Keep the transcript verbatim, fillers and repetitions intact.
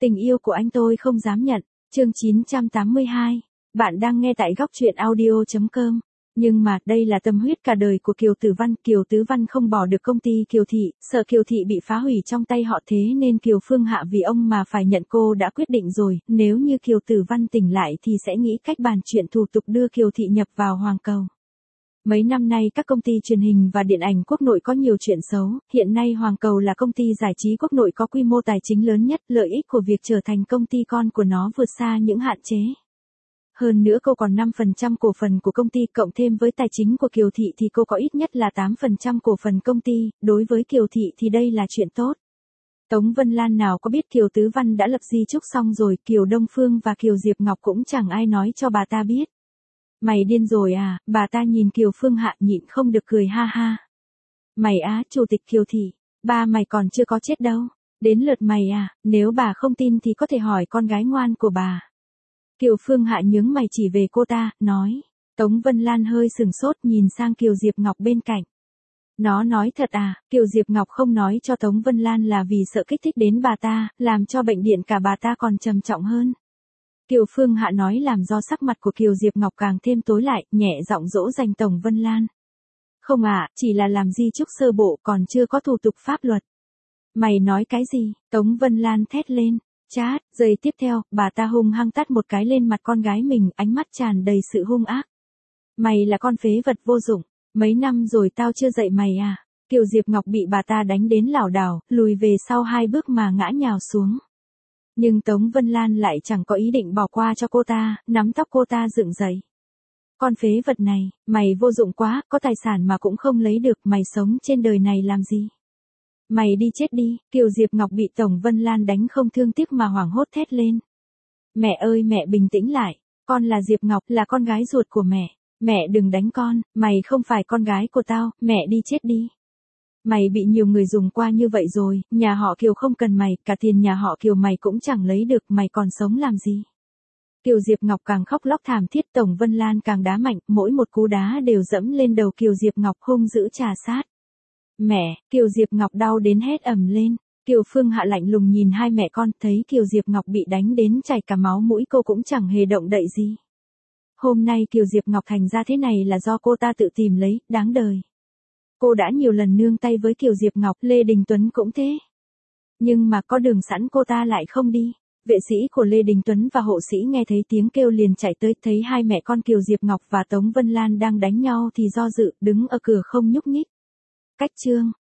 Tình yêu của anh tôi không dám nhận. Chương chín trăm tám mươi hai. Bạn đang nghe tại góc truyện audio chấm com. Nhưng mà, đây là tâm huyết cả đời của Kiều Tử Văn. Kiều Tứ Văn không bỏ được công ty Kiều Thị, sợ Kiều Thị bị phá hủy trong tay họ, thế nên Kiều Phương Hạ vì ông mà phải nhận. Cô đã quyết định rồi, nếu như Kiều Tử Văn tỉnh lại thì sẽ nghĩ cách bàn chuyện thủ tục đưa Kiều Thị nhập vào Hoàng Cầu. Mấy năm nay các công ty truyền hình và điện ảnh quốc nội có nhiều chuyện xấu, hiện nay Hoàng Cầu là công ty giải trí quốc nội có quy mô tài chính lớn nhất, lợi ích của việc trở thành công ty con của nó vượt xa những hạn chế. Hơn nữa cô còn năm phần trăm cổ phần của công ty, cộng thêm với tài chính của Kiều Thị thì cô có ít nhất là tám phần trăm cổ phần công ty, đối với Kiều Thị thì đây là chuyện tốt. Tống Vân Lan nào có biết Kiều Tứ Văn đã lập di chúc xong rồi, Kiều Đông Phương và Kiều Diệp Ngọc cũng chẳng ai nói cho bà ta biết. Mày điên rồi à, bà ta nhìn Kiều Phương Hạ nhịn không được cười ha ha. Mày á, chủ tịch Kiều Thị, ba mày còn chưa có chết đâu, đến lượt mày à, nếu bà không tin thì có thể hỏi con gái ngoan của bà. Kiều Phương Hạ nhướng mày chỉ về cô ta, nói. Tống Vân Lan hơi sừng sốt nhìn sang Kiều Diệp Ngọc bên cạnh. Nó nói thật à, Kiều Diệp Ngọc không nói cho Tống Vân Lan là vì sợ kích thích đến bà ta, làm cho bệnh điện cả bà ta còn trầm trọng hơn. Kiều Phương Hạ nói làm do sắc mặt của Kiều Diệp Ngọc càng thêm tối lại, nhẹ giọng dỗ dành Tống Vân Lan. Không à, chỉ là làm di chúc sơ bộ, còn chưa có thủ tục pháp luật. Mày nói cái gì? Tống Vân Lan thét lên. Chát, giây tiếp theo, bà ta hung hăng tát một cái lên mặt con gái mình, ánh mắt tràn đầy sự hung ác. Mày là con phế vật vô dụng, mấy năm rồi tao chưa dạy mày à? Kiều Diệp Ngọc bị bà ta đánh đến lảo đảo, lùi về sau hai bước mà ngã nhào xuống. Nhưng Tống Vân Lan lại chẳng có ý định bỏ qua cho cô ta, nắm tóc cô ta dựng dậy. Con phế vật này, mày vô dụng quá, có tài sản mà cũng không lấy được, mày sống trên đời này làm gì? Mày đi chết đi, Kiều Diệp Ngọc bị Tống Vân Lan đánh không thương tiếc mà hoảng hốt thét lên. Mẹ ơi mẹ bình tĩnh lại, con là Diệp Ngọc, là con gái ruột của mẹ. Mẹ đừng đánh con, mày không phải con gái của tao, mẹ đi chết đi. Mày bị nhiều người dùng qua như vậy rồi, nhà họ Kiều không cần mày, cả tiền nhà họ Kiều mày cũng chẳng lấy được, mày còn sống làm gì? Kiều Diệp Ngọc càng khóc lóc thảm thiết, Tống Vân Lan càng đá mạnh, mỗi một cú đá đều dẫm lên đầu Kiều Diệp Ngọc hung dữ trà sát. Mẹ, Kiều Diệp Ngọc đau đến hét ầm lên. Kiều Phương Hạ lạnh lùng nhìn hai mẹ con, thấy Kiều Diệp Ngọc bị đánh đến chảy cả máu mũi, cô cũng chẳng hề động đậy gì. Hôm nay Kiều Diệp Ngọc thành ra thế này là do cô ta tự tìm lấy, đáng đời. Cô đã nhiều lần nương tay với Kiều Diệp Ngọc, Lê Đình Tuấn cũng thế. Nhưng mà có đường sẵn cô ta lại không đi. Vệ sĩ của Lê Đình Tuấn và hộ sĩ nghe thấy tiếng kêu liền chạy tới, thấy hai mẹ con Kiều Diệp Ngọc và Tống Vân Lan đang đánh nhau thì do dự, đứng ở cửa không nhúc nhích. Cách chương